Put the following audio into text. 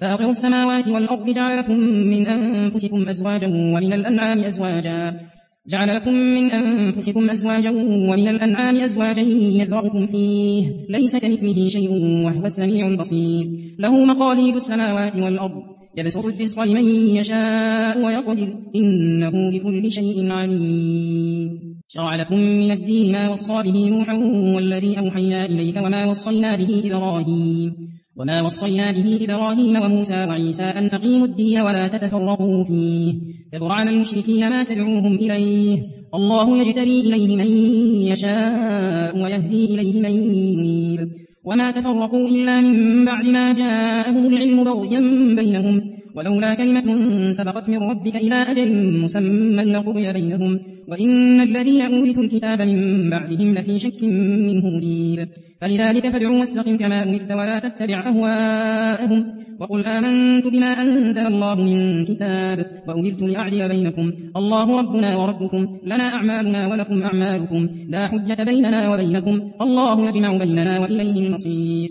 فاطر السماوات والأرض جعل لكم من أنفسكم أزواجا ومن الأنعام أزواجا يذرأكم فيه ليس كمثله شيء وهو السميع البصير له مقاليد السماوات والأرض يبسط الرزق لمن يشاء ويقدر إنه بكل شيء عليم شرع لكم من الدين ما وصى به نوحا والذي أوحينا إليك وما وصينا به إبراهيم وموسى وعيسى أن أقيموا الدين ولا تتفرقوا فيه كبر على المشركين ما تدعوهم إليه الله يجتبي إليه من يشاء ويهدي إليه من ينيب وما تفرقوا إلا من بعد ما جاءهم العلم بغيا بينهم ولولا كلمة سبقت من ربك إلى أجل مسمى لقضي بينهم وإن الذين أورثوا الكتاب من بعدهم لفي شك منه مريب فلذلك فادع واستقم كما أمرت ولا تتبع أهواءهم وقل آمنت بما أنزل الله من كتاب وأمرت لأعدل بينكم الله ربنا وربكم لنا أعمالنا ولكم أعمالكم لا حجة بيننا وبينكم الله يجمع بيننا وإليه المصير